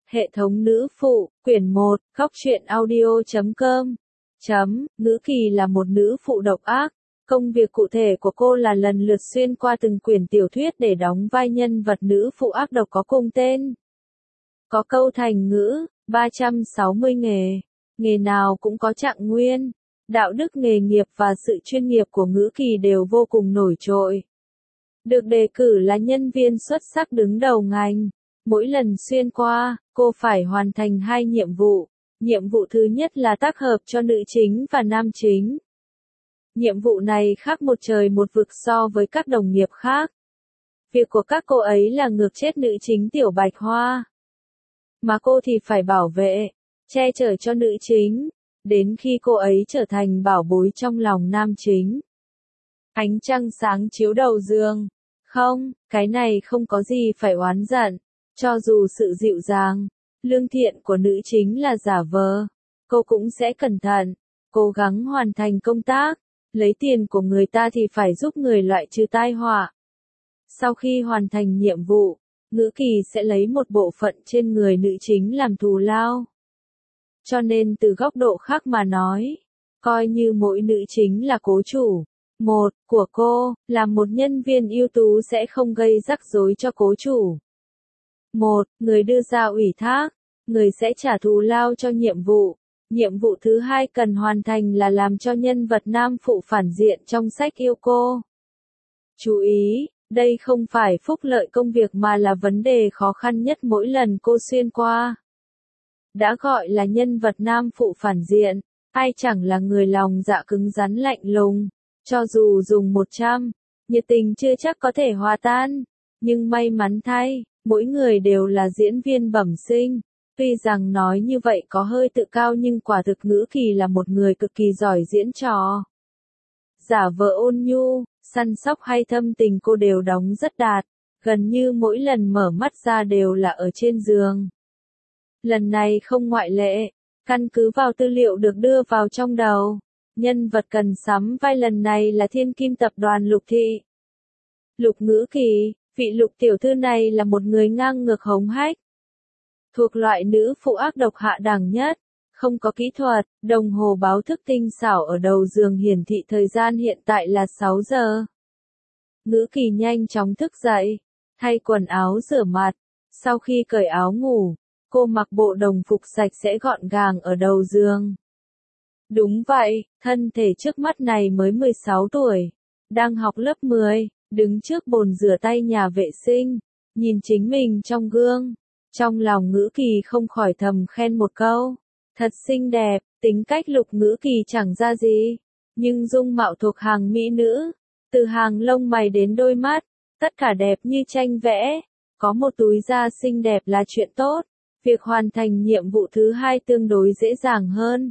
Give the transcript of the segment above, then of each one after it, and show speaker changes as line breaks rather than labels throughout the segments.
Hệ thống nữ phụ, quyển 1, góc truyện audio.com. Ngữ Kỳ là một nữ phụ độc ác. Công việc cụ thể của cô là lần lượt xuyên qua từng quyển tiểu thuyết để đóng vai nhân vật nữ phụ ác độc có cùng tên. Có câu thành ngữ, 360 nghề. Nghề nào cũng có trạng nguyên. Đạo đức nghề nghiệp và sự chuyên nghiệp của Ngữ Kỳ đều vô cùng nổi trội. Được đề cử là nhân viên xuất sắc đứng đầu ngành. Mỗi lần xuyên qua, cô phải hoàn thành 2 nhiệm vụ. Nhiệm vụ thứ nhất là tác hợp cho nữ chính và nam chính. Nhiệm vụ này khác một trời một vực so với các đồng nghiệp khác. Việc của các cô ấy là ngược chết nữ chính Tiểu Bạch Hoa. Mà cô thì phải bảo vệ, che chở cho nữ chính, đến khi cô ấy trở thành bảo bối trong lòng nam chính. Ánh trăng sáng chiếu đầu giường. Không, cái này không có gì phải oán giận. Cho dù sự dịu dàng, lương thiện của nữ chính là giả vờ, cô cũng sẽ cẩn thận, cố gắng hoàn thành công tác, lấy tiền của người ta thì phải giúp người loại trừ tai họa. Sau khi hoàn thành nhiệm vụ, Ngữ Kỳ sẽ lấy một bộ phận trên người nữ chính làm thù lao. Cho nên từ góc độ khác mà nói, coi như mỗi nữ chính là cố chủ. Một của cô, là một nhân viên ưu tú sẽ không gây rắc rối cho cố chủ. Người đưa ra ủy thác, người sẽ trả thù lao cho nhiệm vụ. Nhiệm vụ thứ 2 cần hoàn thành là làm cho nhân vật nam phụ phản diện trong sách yêu cô. Chú ý, đây không phải phúc lợi công việc mà là vấn đề khó khăn nhất mỗi lần cô xuyên qua. Đã gọi là nhân vật nam phụ phản diện, ai chẳng là người lòng dạ cứng rắn lạnh lùng. Cho dù dùng 100, nhiệt tình chưa chắc có thể hòa tan. Nhưng may mắn thay, mỗi người đều là diễn viên bẩm sinh. Tuy rằng nói như vậy có hơi tự cao nhưng quả thực Ngữ Kỳ là một người cực kỳ giỏi diễn trò. Giả vờ ôn nhu, săn sóc hay thâm tình cô đều đóng rất đạt. Gần như mỗi lần mở mắt ra đều là ở trên giường. Lần này không ngoại lệ, căn cứ vào tư liệu được đưa vào trong đầu. Nhân vật cần sắm vai lần này là thiên kim tập đoàn Lục Thị. Lục Ngữ Kỳ, vị Lục tiểu thư này là một người ngang ngược hống hách. Thuộc loại nữ phụ ác độc hạ đẳng nhất, không có kỹ thuật, đồng hồ báo thức tinh xảo ở đầu giường hiển thị thời gian hiện tại là 6 giờ. Ngữ Kỳ nhanh chóng thức dậy, thay quần áo rửa mặt, sau khi cởi áo ngủ, cô mặc bộ đồng phục sạch sẽ gọn gàng ở đầu giường. Đúng vậy, thân thể trước mắt này mới 16 tuổi, đang học lớp 10, đứng trước bồn rửa tay nhà vệ sinh, nhìn chính mình trong gương. Trong lòng Ngữ Kỳ không khỏi thầm khen một câu, thật xinh đẹp, tính cách Lục Ngữ Kỳ chẳng ra gì, nhưng dung mạo thuộc hàng mỹ nữ, từ hàng lông mày đến đôi mắt, tất cả đẹp như tranh vẽ, có một túi da xinh đẹp là chuyện tốt, việc hoàn thành nhiệm vụ thứ 2 tương đối dễ dàng hơn.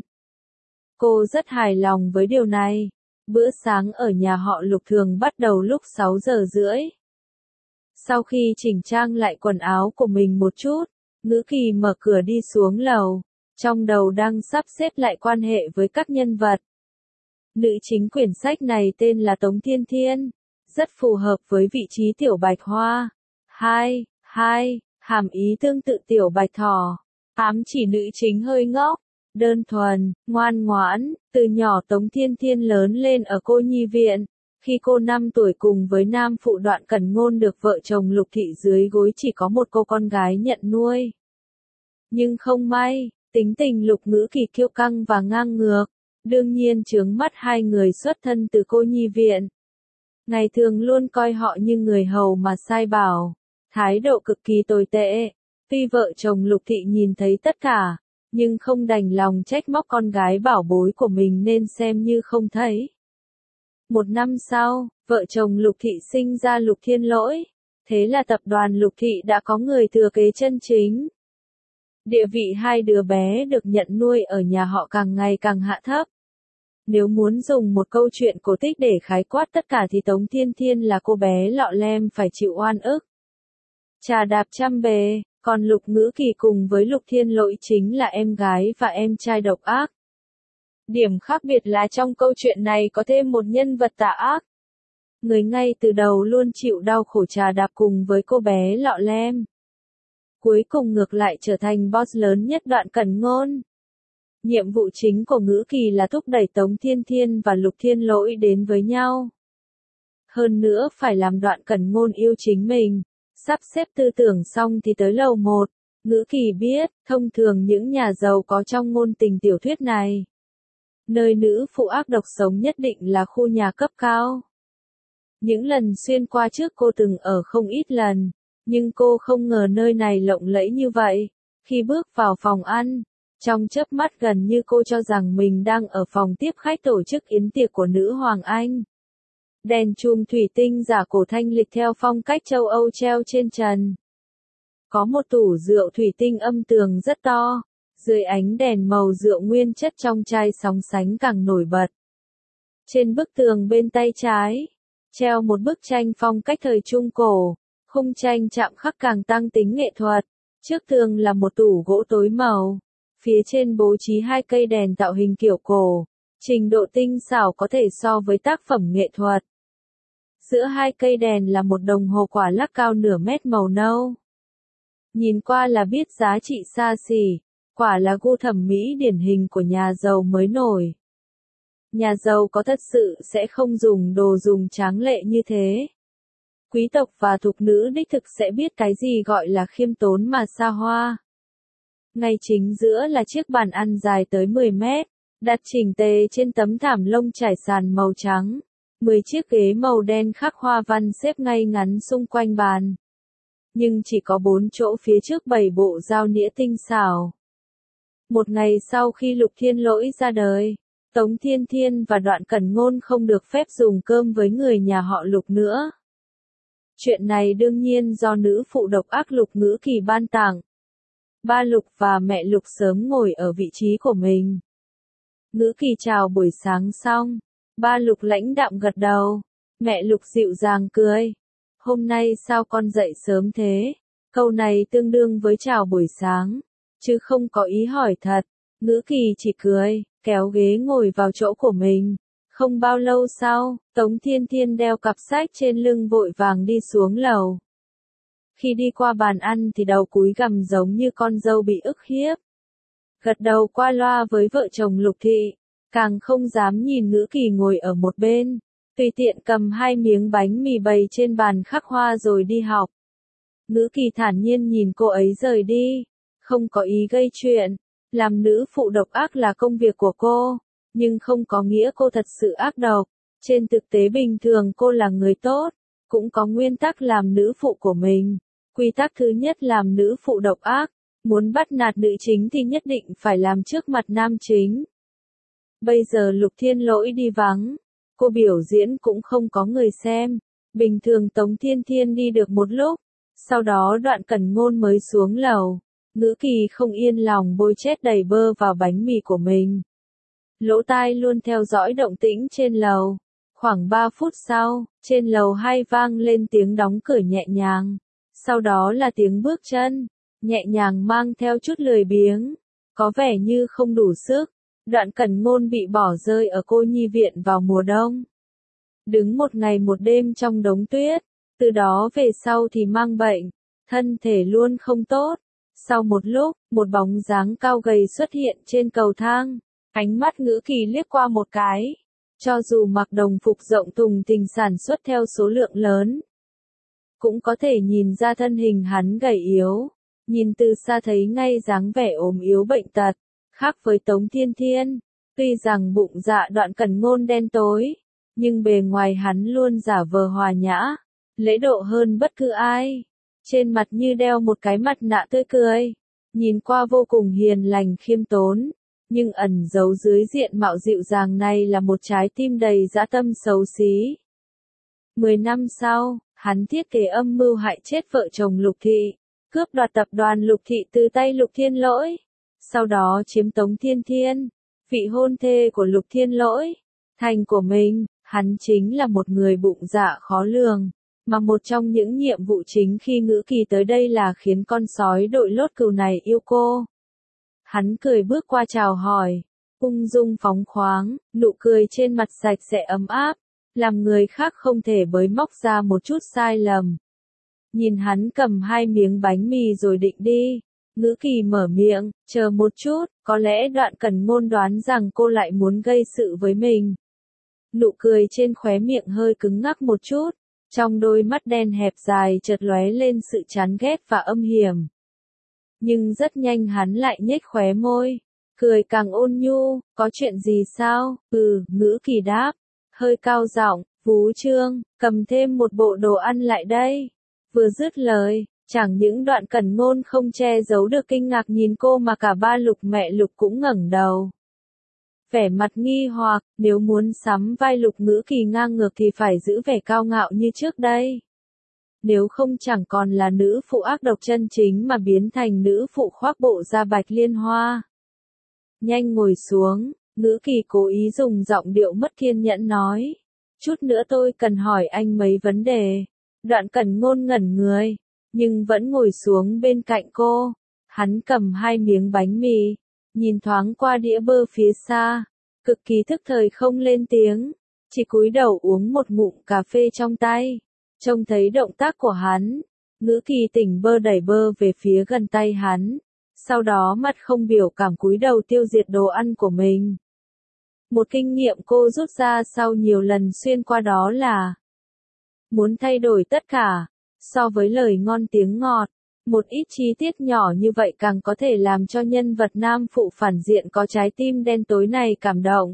Cô rất hài lòng với điều này. Bữa sáng ở nhà họ Lục thường bắt đầu lúc 6 giờ rưỡi. Sau khi chỉnh trang lại quần áo của mình một chút, Ngữ Kỳ mở cửa đi xuống lầu, trong đầu đang sắp xếp lại quan hệ với các nhân vật. Nữ chính quyển sách này tên là Tống Thiên Thiên, rất phù hợp với vị trí Tiểu Bạch Hoa. Hàm ý tương tự Tiểu Bạch Thỏ, ám chỉ nữ chính hơi ngốc, đơn thuần, ngoan ngoãn. Từ nhỏ Tống Thiên Thiên lớn lên ở cô nhi viện. Khi cô 5 tuổi cùng với nam phụ Đoạn Cẩn Ngôn được vợ chồng Lục Thị dưới gối chỉ có một cô con gái nhận nuôi. Nhưng không may, tính tình Lục Ngữ Kỳ kiêu căng và ngang ngược, đương nhiên chướng mắt hai người xuất thân từ cô nhi viện. Ngày thường luôn coi họ như người hầu mà sai bảo, thái độ cực kỳ tồi tệ. Tuy vợ chồng Lục Thị nhìn thấy tất cả, nhưng không đành lòng trách móc con gái bảo bối của mình nên xem như không thấy. 1 năm sau, vợ chồng Lục Thị sinh ra Lục Thiên Lỗi, thế là tập đoàn Lục Thị đã có người thừa kế chân chính. Địa vị 2 đứa bé được nhận nuôi ở nhà họ càng ngày càng hạ thấp. Nếu muốn dùng một câu chuyện cổ tích để khái quát tất cả thì Tống Thiên Thiên là cô bé lọ lem phải chịu oan ức. Trà đạp trăm bề, còn Lục Ngữ Kỳ cùng với Lục Thiên Lỗi chính là em gái và em trai độc ác. Điểm khác biệt là trong câu chuyện này có thêm một nhân vật tà ác. Người ngay từ đầu luôn chịu đau khổ trà đạp cùng với cô bé lọ lem. cuối cùng ngược lại trở thành boss lớn nhất Đoạn Cẩn Ngôn. Nhiệm vụ chính của Ngữ Kỳ là thúc đẩy Tống Thiên Thiên và Lục Thiên Lỗi đến với nhau. Hơn nữa phải làm Đoạn Cẩn Ngôn yêu chính mình. Sắp xếp tư tưởng xong thì tới lầu 1, Ngữ Kỳ biết, thông thường những nhà giàu có trong ngôn tình tiểu thuyết này. Nơi nữ phụ ác độc sống nhất định là khu nhà cấp cao. Những lần xuyên qua trước cô từng ở không ít lần, nhưng cô không ngờ nơi này lộng lẫy như vậy. Khi bước vào phòng ăn, trong chớp mắt gần như cô cho rằng mình đang ở phòng tiếp khách tổ chức yến tiệc của nữ hoàng Anh. Đèn chùm thủy tinh giả cổ thanh lịch theo phong cách châu Âu treo trên trần. Có một tủ rượu thủy tinh âm tường rất to, dưới ánh đèn màu rượu nguyên chất trong chai sóng sánh càng nổi bật. Trên bức tường bên tay trái, treo một bức tranh phong cách thời Trung Cổ, khung tranh chạm khắc càng tăng tính nghệ thuật. Trước tường là một tủ gỗ tối màu, phía trên bố trí 2 cây đèn tạo hình kiểu cổ, trình độ tinh xảo có thể so với tác phẩm nghệ thuật. Giữa 2 cây đèn là một đồng hồ quả lắc cao nửa mét màu nâu. Nhìn qua là biết giá trị xa xỉ, quả là gu thẩm mỹ điển hình của nhà giàu mới nổi. Nhà giàu có thật sự sẽ không dùng đồ dùng tráng lệ như thế. Quý tộc và thục nữ đích thực sẽ biết cái gì gọi là khiêm tốn mà xa hoa. Ngay chính giữa là chiếc bàn ăn dài tới 10 mét, đặt chỉnh tề trên tấm thảm lông trải sàn màu trắng. 10 chiếc ghế màu đen khắc hoa văn xếp ngay ngắn xung quanh bàn. Nhưng chỉ có 4 chỗ phía trước bày bộ dao nĩa tinh xảo. Một ngày sau khi Lục Thiên Lỗi ra đời, Tống Thiên Thiên và Đoạn Cẩn Ngôn không được phép dùng cơm với người nhà họ Lục nữa. Chuyện này đương nhiên do nữ phụ độc ác Lục Ngữ Kỳ ban tặng. Ba Lục và mẹ Lục sớm ngồi ở vị trí của mình. Ngữ Kỳ chào buổi sáng xong, ba Lục lãnh đạm gật đầu, mẹ Lục dịu dàng cười. Hôm nay sao con dậy sớm thế? Câu này tương đương với chào buổi sáng, chứ không có ý hỏi thật. Ngữ Kỳ chỉ cười, kéo ghế ngồi vào chỗ của mình. Không bao lâu sau, Tống Thiên Thiên đeo cặp sách trên lưng vội vàng đi xuống lầu. Khi đi qua bàn ăn thì đầu cúi gằm giống như con dâu bị ức hiếp. Gật đầu qua loa với vợ chồng Lục Thị, càng không dám nhìn Ngữ Kỳ ngồi ở một bên, tùy tiện cầm 2 miếng bánh mì bày trên bàn khắc hoa rồi đi học. Ngữ Kỳ thản nhiên nhìn cô ấy rời đi, không có ý gây chuyện. Làm nữ phụ độc ác là công việc của cô, nhưng không có nghĩa cô thật sự ác độc. Trên thực tế bình thường cô là người tốt, cũng có nguyên tắc làm nữ phụ của mình. Quy tắc thứ nhất làm nữ phụ độc ác, muốn bắt nạt nữ chính thì nhất định phải làm trước mặt nam chính. Bây giờ Lục Thiên Lỗi đi vắng, cô biểu diễn cũng không có người xem. Bình thường Tống Thiên Thiên đi được một lúc, sau đó Đoạn Cẩn Ngôn mới xuống lầu. Ngữ Kỳ không yên lòng bôi chết đầy bơ vào bánh mì của mình. Lỗ tai luôn theo dõi động tĩnh trên lầu. Khoảng 3 phút sau, trên lầu 2 vang lên tiếng đóng cửa nhẹ nhàng. Sau đó là tiếng bước chân, nhẹ nhàng mang theo chút lười biếng, có vẻ như không đủ sức. Đoạn Cẩn Ngôn bị bỏ rơi ở cô nhi viện vào mùa đông. Đứng một ngày một đêm trong đống tuyết, từ đó về sau thì mang bệnh, thân thể luôn không tốt. Sau một lúc, một bóng dáng cao gầy xuất hiện trên cầu thang. Ánh mắt Ngữ Kỳ liếc qua một cái. Cho dù mặc đồng phục rộng thùng thình sản xuất theo số lượng lớn, cũng có thể nhìn ra thân hình hắn gầy yếu. Nhìn từ xa thấy ngay dáng vẻ ốm yếu bệnh tật. Khác với Tống Thiên Thiên, tuy rằng bụng dạ Đoạn Cẩn Ngôn đen tối, nhưng bề ngoài hắn luôn giả vờ hòa nhã, lễ độ hơn bất cứ ai. Trên mặt như đeo một cái mặt nạ tươi cười, nhìn qua vô cùng hiền lành khiêm tốn, nhưng ẩn giấu dưới diện mạo dịu dàng này là một trái tim đầy dã tâm xấu xí. 10 năm sau, hắn thiết kế âm mưu hại chết vợ chồng Lục Thị, cướp đoạt tập đoàn Lục Thị từ tay Lục Thiên Lỗi, sau đó chiếm Tống Thiên Thiên, vị hôn thê của Lục Thiên Lỗi, thành của mình. Hắn chính là một người bụng dạ khó lường. Mà một trong những nhiệm vụ chính khi Ngữ Kỳ tới đây là khiến con sói đội lốt cừu này yêu cô. Hắn cười bước qua chào hỏi, ung dung phóng khoáng, nụ cười trên mặt sạch sẽ ấm áp, làm người khác không thể bới móc ra một chút sai lầm. Nhìn hắn cầm 2 miếng bánh mì rồi định đi. Ngữ Kỳ mở miệng, chờ một chút, có lẽ Đoạn Cẩn Ngôn đoán rằng cô lại muốn gây sự với mình. Nụ cười trên khóe miệng hơi cứng ngắc một chút, trong đôi mắt đen hẹp dài chợt lóe lên sự chán ghét và âm hiểm. Nhưng rất nhanh hắn lại nhếch khóe môi, cười càng ôn nhu, có chuyện gì sao? Ngữ Kỳ đáp, hơi cao giọng, Phú Trương, cầm thêm một bộ đồ ăn lại đây. Vừa dứt lời, chẳng những Đoạn Cẩn Ngôn không che giấu được kinh ngạc nhìn cô mà cả ba Lục mẹ Lục cũng ngẩng đầu. Vẻ mặt nghi hoặc, nếu muốn sắm vai Lục Ngữ Kỳ ngang ngược thì phải giữ vẻ cao ngạo như trước đây. Nếu không chẳng còn là nữ phụ ác độc chân chính mà biến thành nữ phụ khoác bộ da bạch liên hoa. Nhanh ngồi xuống, Ngữ Kỳ cố ý dùng giọng điệu mất kiên nhẫn nói. Chút nữa tôi cần hỏi anh mấy vấn đề. Đoạn Cẩn Ngôn ngẩn người, nhưng vẫn ngồi xuống bên cạnh cô. Hắn cầm 2 miếng bánh mì, nhìn thoáng qua đĩa bơ phía xa, cực kỳ thức thời không lên tiếng, chỉ cúi đầu uống một ngụm cà phê trong tay. Trông thấy động tác của hắn, Ngữ Kỳ tỉnh bơ đẩy bơ về phía gần tay hắn, sau đó mặt không biểu cảm cúi đầu tiêu diệt đồ ăn của mình. Một kinh nghiệm cô rút ra sau nhiều lần xuyên qua đó là muốn thay đổi tất cả, so với lời ngon tiếng ngọt, một ít chi tiết nhỏ như vậy càng có thể làm cho nhân vật nam phụ phản diện có trái tim đen tối này cảm động.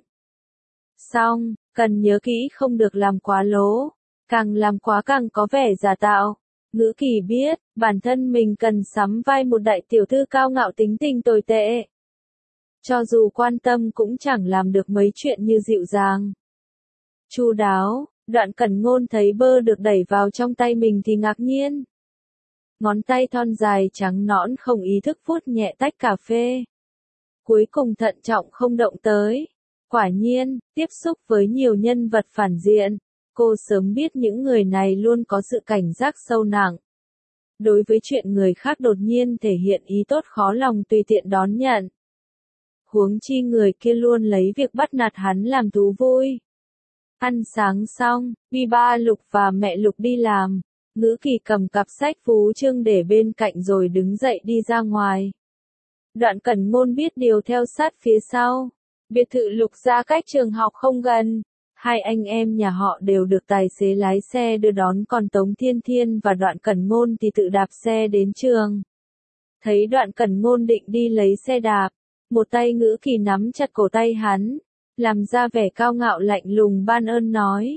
Song, cần nhớ kỹ không được làm quá lố, càng làm quá càng có vẻ giả tạo. Ngữ Kỳ biết, bản thân mình cần sắm vai một đại tiểu thư cao ngạo tính tình tồi tệ. Cho dù quan tâm cũng chẳng làm được mấy chuyện như dịu dàng. Chu đáo, Đoạn Cẩn Ngôn thấy bơ được đẩy vào trong tay mình thì ngạc nhiên. Ngón tay thon dài trắng nõn không ý thức vuốt nhẹ tách cà phê. Cuối cùng thận trọng không động tới. Quả nhiên, tiếp xúc với nhiều nhân vật phản diện, cô sớm biết những người này luôn có sự cảnh giác sâu nặng. Đối với chuyện người khác đột nhiên thể hiện ý tốt khó lòng tùy tiện đón nhận. Huống chi người kia luôn lấy việc bắt nạt hắn làm thú vui. Ăn sáng xong, ba Lục và mẹ Lục đi làm. Ngữ Kỳ cầm cặp sách Phú Trương để bên cạnh rồi đứng dậy đi ra ngoài. Đoạn Cẩn Ngôn biết điều theo sát phía sau. Biệt thự Lục gia cách trường học không gần. 2 anh em nhà họ đều được tài xế lái xe đưa đón, còn Tống Thiên Thiên và Đoạn Cẩn Ngôn thì tự đạp xe đến trường. Thấy Đoạn Cẩn Ngôn định đi lấy xe đạp, một tay Ngữ Kỳ nắm chặt cổ tay hắn, làm ra vẻ cao ngạo lạnh lùng ban ơn nói.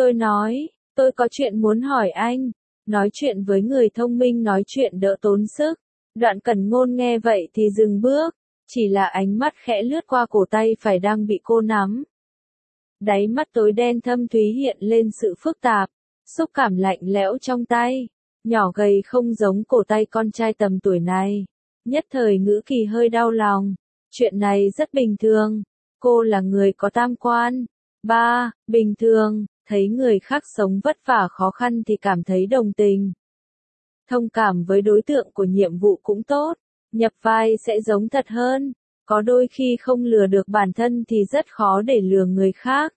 Tôi có chuyện muốn hỏi anh. Nói chuyện với người thông minh nói chuyện đỡ tốn sức. Đoạn Cẩn Ngôn nghe vậy thì dừng bước, chỉ là ánh mắt khẽ lướt qua cổ tay phải đang bị cô nắm. Đáy mắt tối đen thâm thúy hiện lên sự phức tạp, xúc cảm lạnh lẽo trong tay, nhỏ gầy không giống cổ tay con trai tầm tuổi này. Nhất thời Ngữ Kỳ hơi đau lòng, chuyện này rất bình thường, cô là người có tam quan. Bình thường, thấy người khác sống vất vả khó khăn thì cảm thấy đồng tình. Thông cảm với đối tượng của nhiệm vụ cũng tốt, nhập vai sẽ giống thật hơn, có đôi khi không lừa được bản thân thì rất khó để lừa người khác.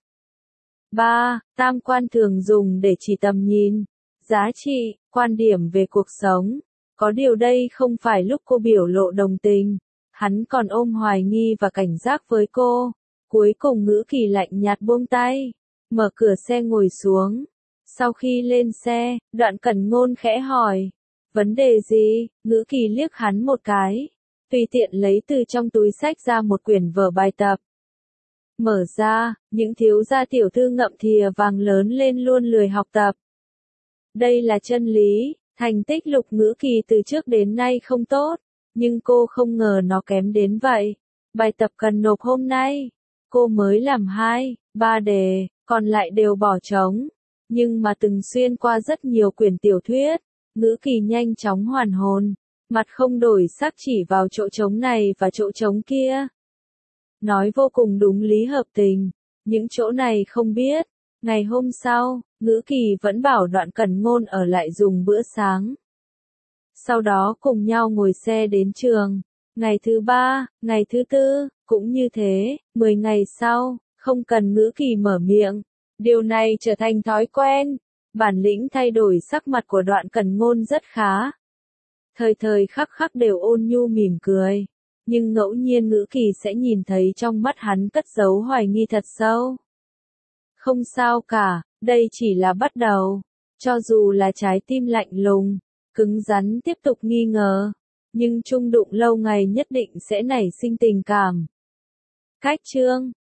Tam quan thường dùng để chỉ tầm nhìn, giá trị, quan điểm về cuộc sống. Có điều đây không phải lúc cô biểu lộ đồng tình, hắn còn ôm hoài nghi và cảnh giác với cô. Cuối cùng Ngữ Kỳ lạnh nhạt buông tay, mở cửa xe ngồi xuống. Sau khi lên xe, Đoạn Cẩn Ngôn khẽ hỏi, vấn đề gì? Ngữ Kỳ liếc hắn một cái, tùy tiện lấy từ trong túi xách ra một quyển vở bài tập. Mở ra, những thiếu gia tiểu thư ngậm thìa vàng lớn lên luôn lười học tập. Đây là chân lý, thành tích Lục Ngữ Kỳ từ trước đến nay không tốt, nhưng cô không ngờ nó kém đến vậy. Bài tập cần nộp hôm nay, cô mới làm 2, 3 đề, còn lại đều bỏ trống. Nhưng mà từng xuyên qua rất nhiều quyển tiểu thuyết, Ngữ Kỳ nhanh chóng hoàn hồn, mặt không đổi sắc chỉ vào chỗ trống này và chỗ trống kia. Nói vô cùng đúng lý hợp tình, những chỗ này không biết. Ngày hôm sau, Ngữ Kỳ vẫn bảo Đoạn Cẩn Ngôn ở lại dùng bữa sáng. Sau đó cùng nhau ngồi xe đến trường. Ngày thứ 3, ngày thứ 4, cũng như thế, 10 ngày sau, không cần Ngữ Kỳ mở miệng. Điều này trở thành thói quen. Bản lĩnh thay đổi sắc mặt của Đoạn Cẩn Ngôn rất khá. Thời thời khắc khắc đều ôn nhu mỉm cười. Nhưng ngẫu nhiên Ngữ Kỳ sẽ nhìn thấy trong mắt hắn cất giấu hoài nghi thật sâu. Không sao cả, đây chỉ là bắt đầu. Cho dù là trái tim lạnh lùng, cứng rắn tiếp tục nghi ngờ. Nhưng chung đụng lâu ngày nhất định sẽ nảy sinh tình cảm. Cách chương